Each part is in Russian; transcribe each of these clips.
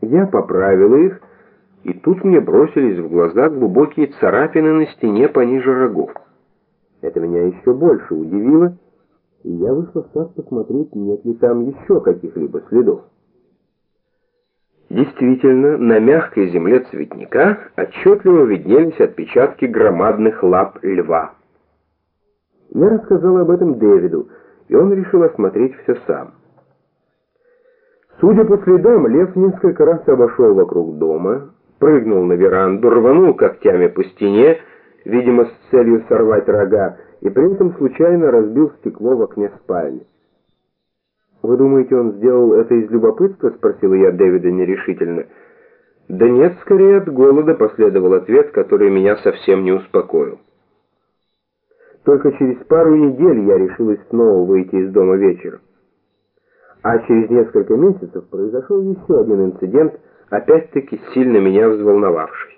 Я поправила их, и тут мне бросились в глаза глубокие царапины на стене пониже рогов. Это меня еще больше удивило, и я вышла в сад посмотреть, нет ли там еще каких-либо следов. Действительно, на мягкой земле цветника отчетливо виднелись отпечатки громадных лап льва. Я рассказал об этом Дэвиду, и он решил осмотреть все сам. Судя по следам, лев несколько раз обошел вокруг дома, прыгнул на веранду, рванул когтями по стене, видимо, с целью сорвать рога, и при этом случайно разбил стекло в окне спальни. «Вы думаете, он сделал это из любопытства?» — спросила я Дэвида нерешительно. «Да нет, скорее от голода», — последовал ответ, который меня совсем не успокоил. Только через пару недель я решилась снова выйти из дома вечером. А через несколько месяцев произошел еще один инцидент, опять-таки сильно меня взволновавший.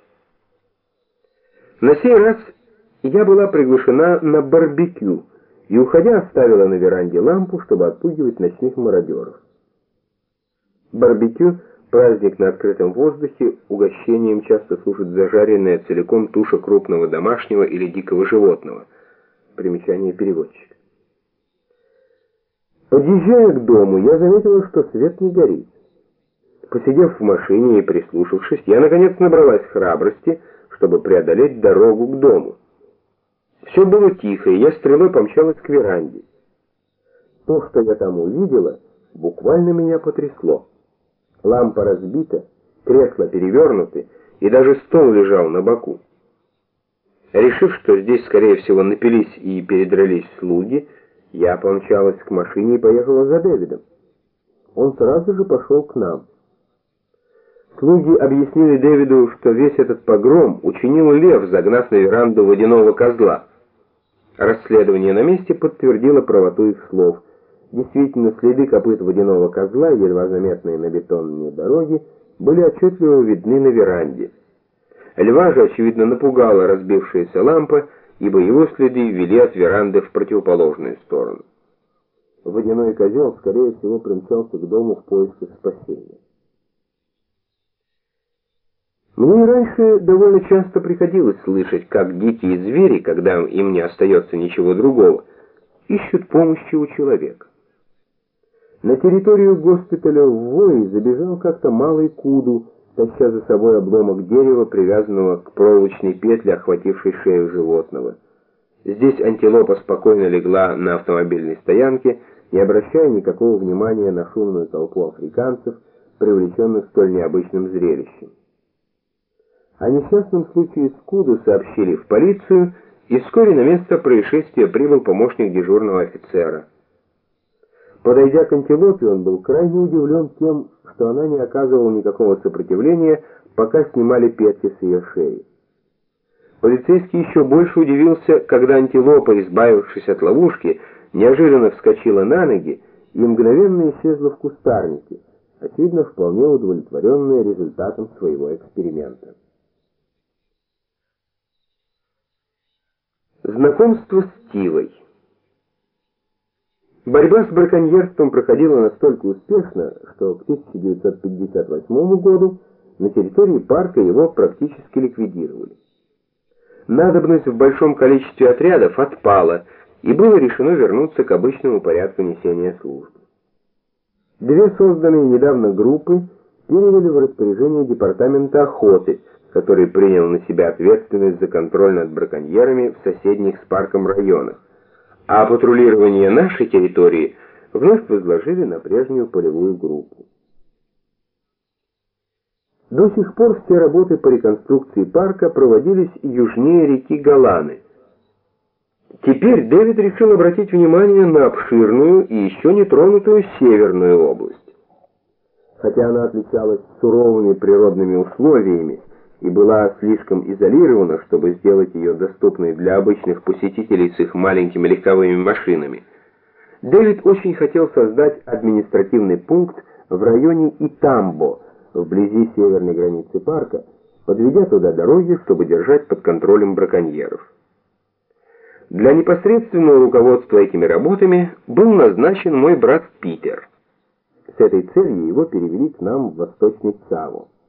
На сей раз я была приглашена на барбекю и, уходя, оставила на веранде лампу, чтобы отпугивать ночных мародеров. Барбекю — праздник на открытом воздухе, угощением часто служит зажаренная целиком туша крупного домашнего или дикого животного. Примечание переводчика. Подъезжая к дому, я заметила, что свет не горит. Посидев в машине и прислушавшись, я наконец набралась храбрости, чтобы преодолеть дорогу к дому. Все было тихо, и я стрелой помчалась к веранде. То, что я там увидела, буквально меня потрясло. Лампа разбита, кресла перевернуты, и даже стол лежал на боку. Решив, что здесь, скорее всего, напились и передрались слуги, я помчалась к машине и поехала за Дэвидом. Он сразу же пошел к нам. Слуги объяснили Дэвиду, что весь этот погром учинил лев, загнав на веранду водяного козла. Расследование на месте подтвердило правоту их слов. Действительно, следы копыт водяного козла, едва заметные на бетонной дороге, были отчетливо видны на веранде. Льва же, очевидно, напугала разбившаяся лампа, ибо его следы вели от веранды в противоположную сторону. Водяной козел, скорее всего, примчался к дому в поисках спасения. Мне раньше довольно часто приходилось слышать, как дикие звери, когда им не остается ничего другого, ищут помощи у человека. На территорию госпиталя в Вое забежал как-то малый куду, таща за собой обломок дерева, привязанного к проволочной петле, охватившей шею животного. Здесь антилопа спокойно легла на автомобильной стоянке, не обращая никакого внимания на шумную толпу африканцев, привлеченных столь необычным зрелищем. О несчастном случае с Куду сообщили в полицию, и вскоре на место происшествия прибыл помощник дежурного офицера. Подойдя к антилопе, он был крайне удивлен тем, что она не оказывала никакого сопротивления, пока снимали петли с ее шеи. Полицейский еще больше удивился, когда антилопа, избавившись от ловушки, неожиданно вскочила на ноги и мгновенно исчезла в кустарнике, очевидно, вполне удовлетворенная результатом своего эксперимента. Знакомство с Тивой. Борьба с браконьерством проходила настолько успешно, что к 1958 году на территории парка его практически ликвидировали. Надобность в большом количестве отрядов отпала, и было решено вернуться к обычному порядку несения службы. Две созданные недавно группы передали в распоряжение департамента охоты, который принял на себя ответственность за контроль над браконьерами в соседних с парком районах, а патрулирование нашей территории вновь возложили на прежнюю полевую группу. До сих пор все работы по реконструкции парка проводились южнее реки Галаны. Теперь Дэвид решил обратить внимание на обширную и еще не тронутую северную область. Хотя она отличалась суровыми природными условиями и была слишком изолирована, чтобы сделать ее доступной для обычных посетителей с их маленькими легковыми машинами, Дэвид очень хотел создать административный пункт в районе Итамбо, вблизи северной границы парка, подведя туда дороги, чтобы держать под контролем браконьеров. Для непосредственного руководства этими работами был назначен мой брат Питер. С этой целью его перевели к нам в Восточный Цаво.